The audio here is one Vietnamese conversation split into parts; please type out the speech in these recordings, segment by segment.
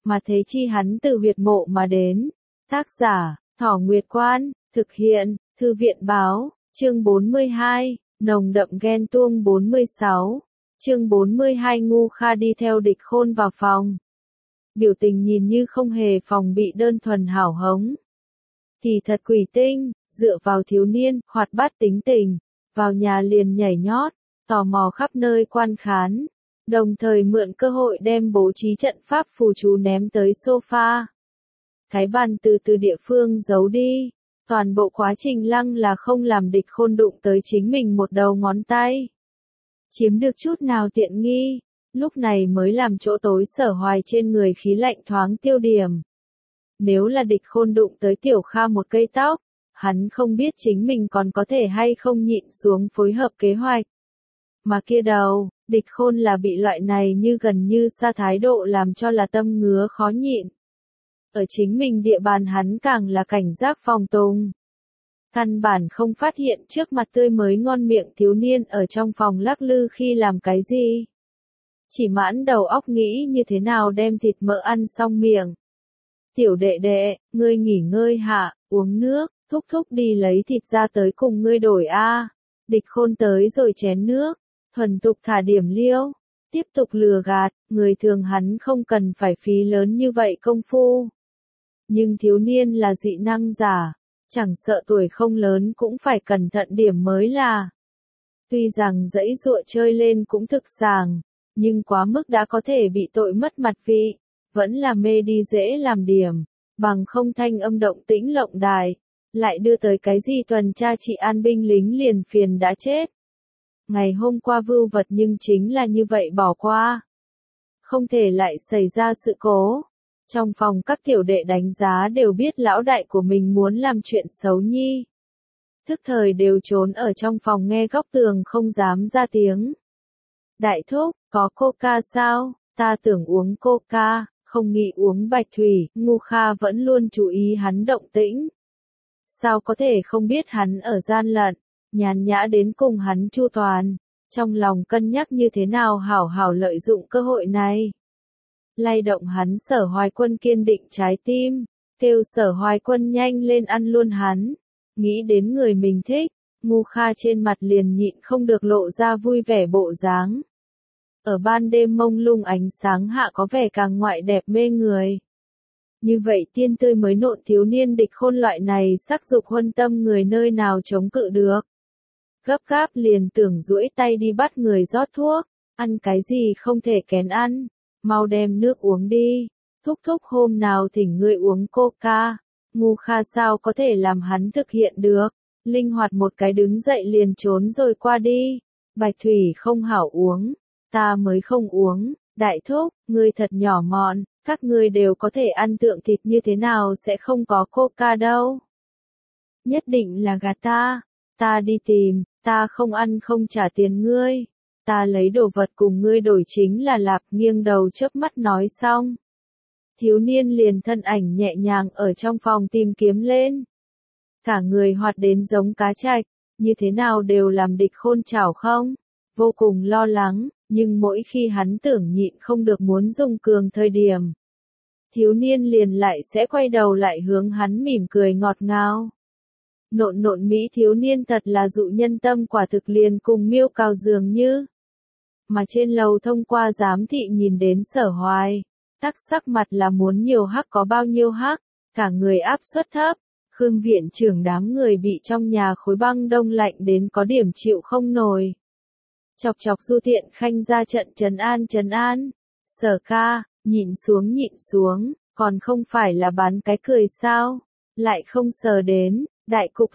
mà thế chi hắn từ huyệt mộ mà đến. Tác giả, Thỏ Nguyệt Quan, thực hiện, Thư viện báo, chương 42, nồng đậm ghen tuông 46, chương 42 Ngu Kha đi theo Địch Khôn vào phòng. Biểu tình nhìn như không hề phòng bị đơn thuần hào hống. Kỳ thật quỷ tinh, dựa vào thiếu niên, hoạt bát tính tình, vào nhà liền nhảy nhót, tò mò khắp nơi quan khán, đồng thời mượn cơ hội đem bố trí trận pháp phù chú ném tới sofa. Cái bàn từ địa phương giấu đi, toàn bộ quá trình lăng là không làm Địch Khôn đụng tới chính mình một đầu ngón tay. Chiếm được chút nào tiện nghi, lúc này mới làm chỗ tối Sở Hoài trên người khí lạnh thoáng tiêu điểm. Nếu là Địch Khôn đụng tới Tiểu Kha một cây tóc, hắn không biết chính mình còn có thể hay không nhịn xuống phối hợp kế hoạch. Mà kia đầu, Địch Khôn là bị loại này như gần như xa thái độ làm cho là tâm ngứa khó nhịn. Ở chính mình địa bàn hắn càng là cảnh giác phòng tùng. Căn bản không phát hiện trước mặt tươi mới ngon miệng thiếu niên ở trong phòng lắc lư khi làm cái gì. Chỉ mãn đầu óc nghĩ như thế nào đem thịt mỡ ăn xong miệng. Tiểu đệ đệ, ngươi nghỉ ngơi hạ, uống nước, thúc thúc đi lấy thịt ra tới cùng ngươi đổi a. Địch Khôn tới rồi chén nước, thuần tục thả điểm liêu, tiếp tục lừa gạt, người thường hắn không cần phải phí lớn như vậy công phu. Nhưng thiếu niên là dị năng giả, chẳng sợ tuổi không lớn cũng phải cẩn thận điểm mới là. Tuy rằng dãy dụa chơi lên cũng thực sàng, nhưng quá mức đã có thể bị tội mất mặt vị, vẫn là mê đi dễ làm điểm, bằng không thanh âm động tĩnh lộng đài, lại đưa tới cái gì tuần tra trị an binh lính liền phiền đã chết. Ngày hôm qua vưu vật nhưng chính là như vậy bỏ qua. Không thể lại xảy ra sự cố. Trong phòng các tiểu đệ đánh giá đều biết lão đại của mình muốn làm chuyện xấu nhi. Thức thời đều trốn ở trong phòng nghe góc tường không dám ra tiếng. Đại thúc, có coca sao? Ta tưởng uống coca, không nghĩ uống bạch thủy. Ngu Kha vẫn luôn chú ý hắn động tĩnh. Sao có thể không biết hắn ở gian lận, nhàn nhã đến cùng hắn chu toàn, trong lòng cân nhắc như thế nào hảo hảo lợi dụng cơ hội này. Lay động hắn Sở Hoài Quân kiên định trái tim, kêu Sở Hoài Quân nhanh lên ăn luôn hắn. Nghĩ đến người mình thích, Ngu Kha trên mặt liền nhịn không được lộ ra vui vẻ bộ dáng. Ở ban đêm mông lung ánh sáng hạ có vẻ càng ngoại đẹp mê người. Như vậy tiên tươi mới nộn thiếu niên Địch Khôn loại này sắc dục huân tâm người nơi nào chống cự được. Gấp gáp liền tưởng duỗi tay đi bắt người rót thuốc, ăn cái gì không thể kén ăn, mau đem nước uống đi, thúc thúc hôm nào thỉnh ngươi uống coca. Ngu Kha sao có thể làm hắn thực hiện được, linh hoạt một cái đứng dậy liền trốn rồi qua đi. Bạch thủy không hảo uống, ta mới không uống, đại thúc, ngươi thật nhỏ mọn, các ngươi đều có thể ăn tượng thịt như thế nào sẽ không có coca đâu. Nhất định là gạt ta đi tìm, ta không ăn không trả tiền ngươi, ta lấy đồ vật cùng ngươi đổi chính là lạp. Nghiêng đầu chớp mắt nói xong. Thiếu niên liền thân ảnh nhẹ nhàng ở trong phòng tìm kiếm lên. Cả người hoạt đến giống cá trạch, như thế nào đều làm Địch Khôn chảo không, vô cùng lo lắng, nhưng mỗi khi hắn tưởng nhịn không được muốn dùng cường thời điểm. Thiếu niên liền lại sẽ quay đầu lại hướng hắn mỉm cười ngọt ngào. Nộn Mỹ thiếu niên thật là dụ nhân tâm quả thực liền cùng miêu cào dường như. Mà trên lầu thông qua giám thị nhìn đến Sở Hoài, tắc sắc mặt là muốn nhiều hắc có bao nhiêu hắc, cả người áp suất thấp. Khương viện trưởng đám người bị trong nhà khối băng đông lạnh đến có điểm chịu không nổi. Chọc Du Thiện Khanh ra trận trấn an. Sở ca, nhịn xuống, còn không phải là bán cái cười sao, lại không sờ đến. Đại cục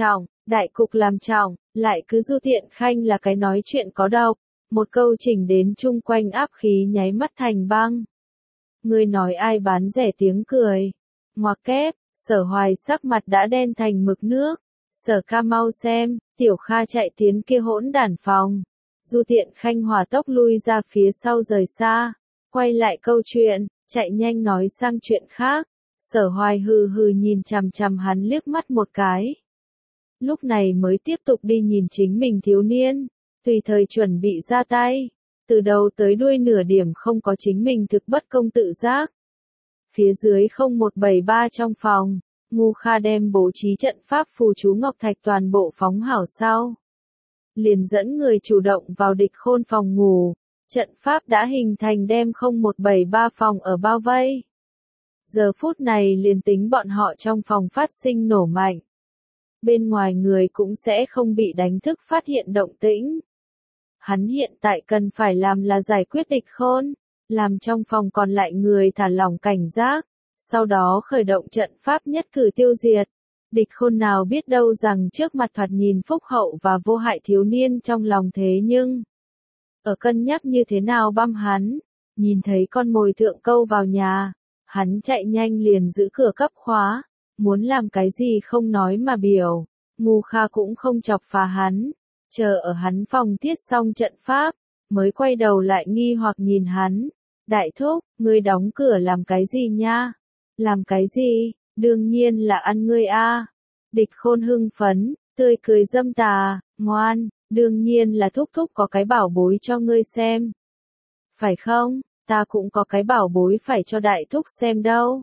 làm trọng, lại cứ Du Thiện Khanh là cái nói chuyện có độc, một câu chỉnh đến chung quanh áp khí nháy mắt thành băng. Ngươi nói ai bán rẻ tiếng cười. Ngoặc kép, Sở Hoài sắc mặt đã đen thành mực nước. Sở ca mau xem, Tiểu Kha chạy tiến kia hỗn đản phòng. Du Thiện Khanh hỏa tốc lui ra phía sau rời xa, quay lại câu chuyện, chạy nhanh nói sang chuyện khác. Sở Hoài hừ hừ nhìn chằm chằm hắn liếc mắt một cái. Lúc này mới tiếp tục đi nhìn chính mình thiếu niên, tùy thời chuẩn bị ra tay. Từ đầu tới đuôi nửa điểm không có chính mình thực bất công tự giác. Phía dưới 0173 trong phòng, Ngu Kha đem bố trí trận pháp phù chú ngọc thạch toàn bộ phóng hảo sau. Liền dẫn người chủ động vào địch khôn phòng ngủ, trận pháp đã hình thành đem 0173 phòng ở bao vây. Giờ phút này liền tính bọn họ trong phòng phát sinh nổ mạnh. Bên ngoài người cũng sẽ không bị đánh thức phát hiện động tĩnh. Hắn hiện tại cần phải làm là giải quyết địch khôn, làm trong phòng còn lại người thả lỏng cảnh giác, sau đó khởi động trận pháp nhất cử tiêu diệt. Địch khôn nào biết đâu rằng trước mặt thoạt nhìn phúc hậu và vô hại thiếu niên trong lòng thế nhưng, ở cân nhắc như thế nào băm hắn, nhìn thấy con mồi thượng câu vào nhà, hắn chạy nhanh liền giữ cửa cấp khóa, muốn làm cái gì không nói mà biểu, Ngu Kha cũng không chọc phá hắn, chờ ở hắn phòng thiết xong trận pháp, mới quay đầu lại nghi hoặc nhìn hắn, đại thúc, ngươi đóng cửa làm cái gì nha, làm cái gì, đương nhiên là ăn ngươi a. Địch khôn hưng phấn, tươi cười dâm tà, ngoan, đương nhiên là thúc thúc có cái bảo bối cho ngươi xem. Phải không, ta cũng có cái bảo bối phải cho đại thúc xem đâu.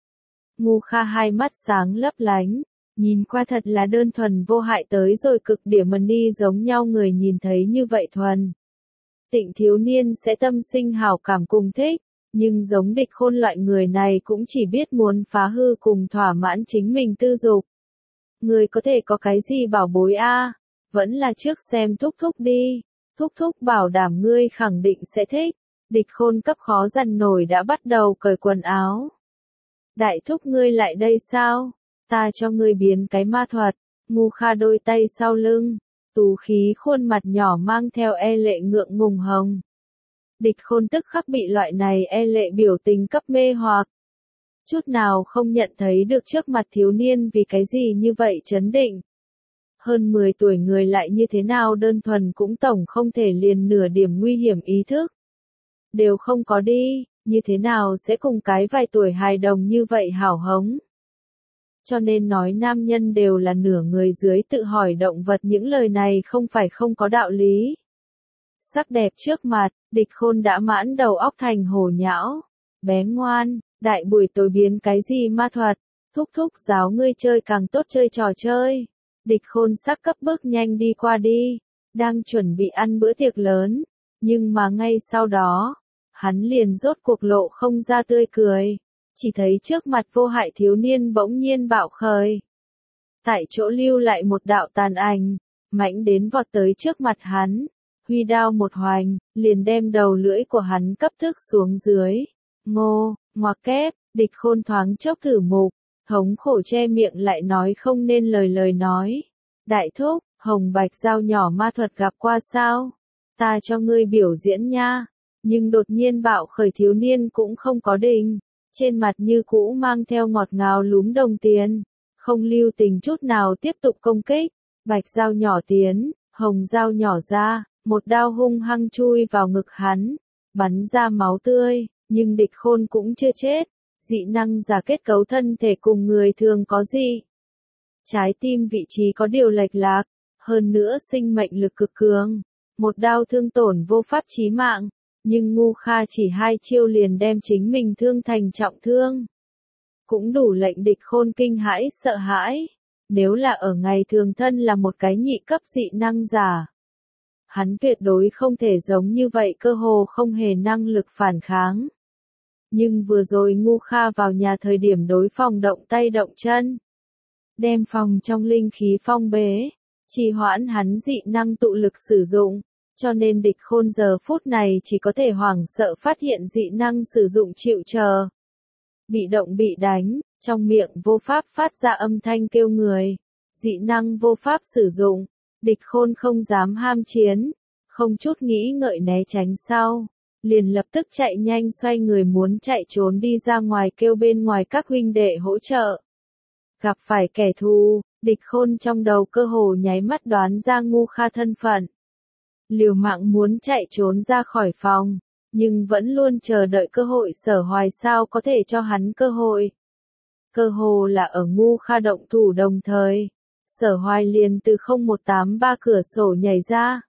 Ngu Kha hai mắt sáng lấp lánh, nhìn qua thật là đơn thuần vô hại tới rồi cực điểm mần đi giống nhau người nhìn thấy như vậy thuần. Tịnh thiếu niên sẽ tâm sinh hảo cảm cùng thích, nhưng giống địch khôn loại người này cũng chỉ biết muốn phá hư cùng thỏa mãn chính mình tư dục. Người có thể có cái gì bảo bối a? Vẫn là trước xem thúc thúc đi, thúc thúc bảo đảm ngươi khẳng định sẽ thích. Địch khôn cấp khó dằn nổi đã bắt đầu cởi quần áo. Đại thúc ngươi lại đây sao? Ta cho ngươi biến cái ma thuật. Ngu Kha đôi tay sau lưng, tú khí khuôn mặt nhỏ mang theo e lệ ngượng ngùng hồng. Địch khôn tức khắc bị loại này e lệ biểu tình cấp mê hoặc. Chút nào không nhận thấy được trước mặt thiếu niên vì cái gì như vậy chấn định. Hơn 10 tuổi người lại như thế nào đơn thuần cũng tổng không thể liền nửa điểm nguy hiểm ý thức. Đều không có đi, như thế nào sẽ cùng cái vài tuổi hài đồng như vậy hảo hống. Cho nên nói nam nhân đều là nửa người dưới tự hỏi động vật những lời này không phải không có đạo lý. Sắc đẹp trước mặt, địch khôn đã mãn đầu óc thành hổ nhão. Bé ngoan, đại buổi tối biến cái gì ma thuật, thúc thúc giáo ngươi chơi càng tốt chơi trò chơi. Địch khôn sắc cấp bước nhanh đi qua đi, đang chuẩn bị ăn bữa tiệc lớn, nhưng mà ngay sau đó, hắn liền rốt cuộc lộ không ra tươi cười, chỉ thấy trước mặt vô hại thiếu niên bỗng nhiên bạo khởi. Tại chỗ lưu lại một đạo tàn ảnh, mãnh đến vọt tới trước mặt hắn, huy đao một hoành, liền đem đầu lưỡi của hắn cấp thức xuống dưới. Ngô, ngoặc kép, địch khôn thoáng chốc thử mục, thống khổ che miệng lại nói không nên lời nói. Đại thúc, hồng bạch dao nhỏ ma thuật gặp qua sao? Ta cho ngươi biểu diễn nha. Nhưng đột nhiên bạo khởi thiếu niên cũng không có đình, trên mặt như cũ mang theo ngọt ngào lúm đồng tiền, không lưu tình chút nào tiếp tục công kích. Bạch dao nhỏ tiến, hồng dao nhỏ ra, một đao hung hăng chui vào ngực hắn, bắn ra máu tươi, nhưng địch khôn cũng chưa chết. Dị năng giả kết cấu thân thể cùng người thường có gì? Trái tim vị trí có điều lệch lạc, hơn nữa sinh mệnh lực cực cường, một đao thương tổn vô pháp chí mạng, nhưng Ngu Kha chỉ 2 chiêu liền đem chính mình thương thành trọng thương. Cũng đủ lệnh địch khôn kinh hãi sợ hãi, nếu là ở ngày thường thân là một cái nhị cấp dị năng giả. Hắn tuyệt đối không thể giống như vậy cơ hồ không hề năng lực phản kháng. Nhưng vừa rồi Ngu Kha vào nhà thời điểm đối phòng động tay động chân. Đem phòng trong linh khí phong bế, trì hoãn hắn dị năng tụ lực sử dụng, cho nên địch khôn giờ phút này chỉ có thể hoảng sợ phát hiện dị năng sử dụng chịu chờ. Bị động bị đánh, trong miệng vô pháp phát ra âm thanh kêu người, dị năng vô pháp sử dụng, địch khôn không dám ham chiến, không chút nghĩ ngợi né tránh sau. Liền lập tức chạy nhanh xoay người muốn chạy trốn đi ra ngoài kêu bên ngoài các huynh đệ hỗ trợ. Gặp phải kẻ thù, địch khôn trong đầu cơ hồ nháy mắt đoán ra Ngu Kha thân phận. Liều mạng muốn chạy trốn ra khỏi phòng, nhưng vẫn luôn chờ đợi cơ hội Sở Hoài sao có thể cho hắn cơ hội. Cơ hồ là ở Ngu Kha động thủ đồng thời, Sở Hoài liền từ 0183 cửa sổ nhảy ra.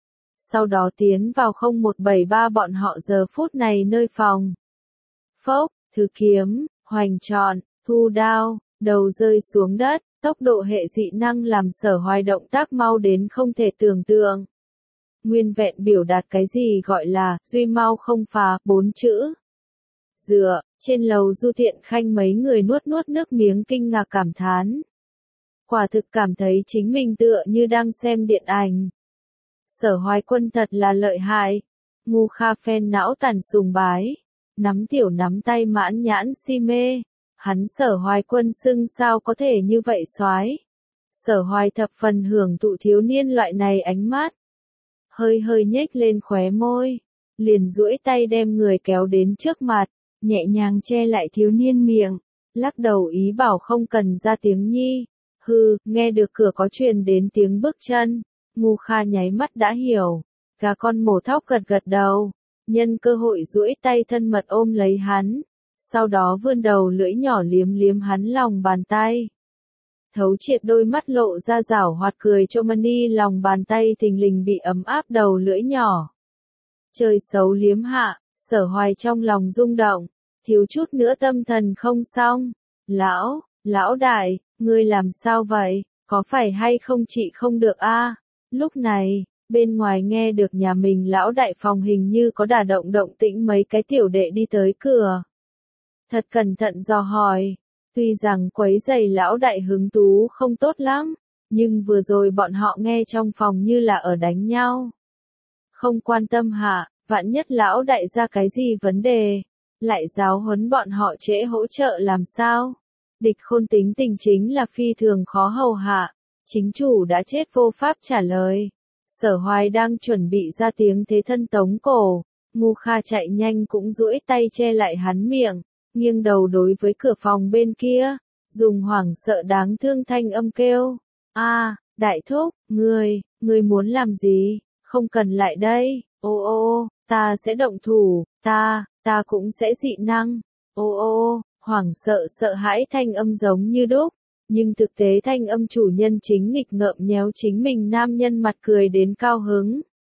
Sau đó tiến vào 0173 bọn họ giờ phút này nơi phòng. Phốc, thứ kiếm, hoành trọn, thu đao, đầu rơi xuống đất, tốc độ hệ dị năng làm Sở Hoài động tác mau đến không thể tưởng tượng. Nguyên vẹn biểu đạt cái gì gọi là duy mau không phá, 4 chữ. Dựa, trên lầu Du Thiện Khanh mấy người nuốt nuốt nước miếng kinh ngạc cảm thán. Quả thực cảm thấy chính mình tựa như đang xem điện ảnh. Sở Hoài Quân thật là lợi hại. Ngu Kha phen não tàn sùng bái. Nắm tiểu nắm tay mãn nhãn si mê. Hắn Sở Hoài Quân xưng sao có thể như vậy soái. Sở Hoài thập phần hưởng thụ thiếu niên loại này ánh mắt. Hơi hơi nhếch lên khóe môi. Liền duỗi tay đem người kéo đến trước mặt. Nhẹ nhàng che lại thiếu niên miệng. Lắc đầu ý bảo không cần ra tiếng nhi. Hừ, nghe được cửa có truyền đến tiếng bước chân. Ngu Kha nháy mắt đã hiểu. Gà con mổ thóc gật gật đầu. Nhân cơ hội duỗi tay thân mật ôm lấy hắn. Sau đó vươn đầu lưỡi nhỏ liếm liếm hắn lòng bàn tay. Thấu triệt đôi mắt lộ ra giảo hoạt cười cho Mani lòng bàn tay thình lình bị ấm áp đầu lưỡi nhỏ. Chơi xấu liếm hạ, Sở Hoài trong lòng rung động. Thiếu chút nữa tâm thần không xong. Lão đại, ngươi làm sao vậy, có phải hay không chị không được a? Lúc này, bên ngoài nghe được nhà mình lão đại phòng hình như có đà động tĩnh mấy cái tiểu đệ đi tới cửa. Thật cẩn thận dò hỏi, tuy rằng quấy giày lão đại hứng thú không tốt lắm, nhưng vừa rồi bọn họ nghe trong phòng như là ở đánh nhau. Không quan tâm hạ, vạn nhất lão đại ra cái gì vấn đề, lại giáo huấn bọn họ trễ hỗ trợ làm sao? Địch Khôn tính tình chính là phi thường khó hầu hạ, chính chủ đã chết vô pháp trả lời. Sở Hoài đang chuẩn bị ra tiếng thế thân tống cổ, Ngu Kha chạy nhanh cũng duỗi tay che lại hắn miệng, nghiêng đầu đối với cửa phòng bên kia, dùng hoảng sợ đáng thương thanh âm kêu, đại thúc, ngươi muốn làm gì, không cần lại đây, ô, ta sẽ động thủ, ta cũng sẽ dị năng, ô, hoảng sợ hãi thanh âm giống như đúc, nhưng thực tế thanh âm chủ nhân chính nghịch ngợm nhéo chính mình nam nhân mặt cười đến cao hứng.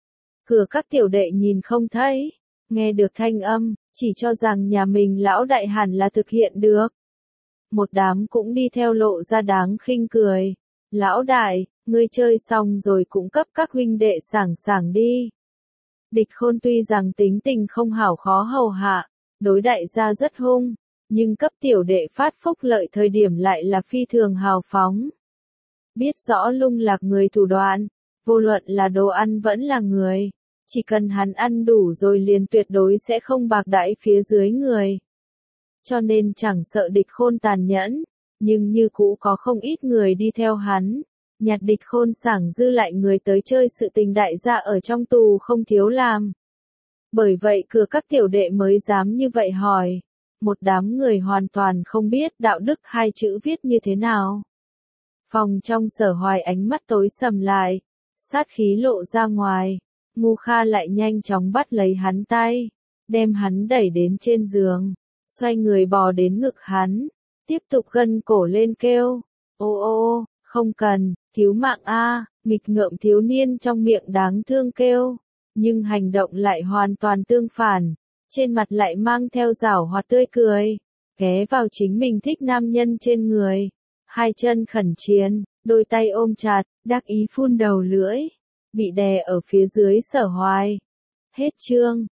Cửa các tiểu đệ nhìn không thấy, nghe được thanh âm, chỉ cho rằng nhà mình lão đại hẳn là thực hiện được. Một đám cũng đi theo lộ ra đáng khinh cười. Lão đại, ngươi chơi xong rồi cũng cấp các huynh đệ sảng đi. Địch Khôn tuy rằng tính tình không hảo khó hầu hạ, đối đại gia rất hung, nhưng cấp tiểu đệ phát phúc lợi thời điểm lại là phi thường hào phóng. Biết rõ lung lạc người thủ đoạn, vô luận là đồ ăn vẫn là người, chỉ cần hắn ăn đủ rồi liền tuyệt đối sẽ không bạc đãi phía dưới người. Cho nên chẳng sợ Địch Khôn tàn nhẫn, nhưng như cũ có không ít người đi theo hắn. Nhặt Địch Khôn sảng dư lại người tới chơi sự tình đại gia ở trong tù không thiếu làm. Bởi vậy cửa các tiểu đệ mới dám như vậy hỏi. Một đám người hoàn toàn không biết đạo đức hai chữ viết như thế nào. Phòng trong Sở Hoài ánh mắt tối sầm lại, sát khí lộ ra ngoài. Ngu Kha lại nhanh chóng bắt lấy hắn tay, đem hắn đẩy đến trên giường, xoay người bò đến ngực hắn, tiếp tục gân cổ lên kêu, ô, không cần, cứu mạng a, nghịch ngợm thiếu niên trong miệng đáng thương kêu, nhưng hành động lại hoàn toàn tương phản, trên mặt lại mang theo giảo hoạt tươi cười, ghé vào chính mình thích nam nhân trên người, hai chân khẩn chiến, đôi tay ôm chặt, đắc ý phun đầu lưỡi, bị đè ở phía dưới Sở Hoài. Hết chương.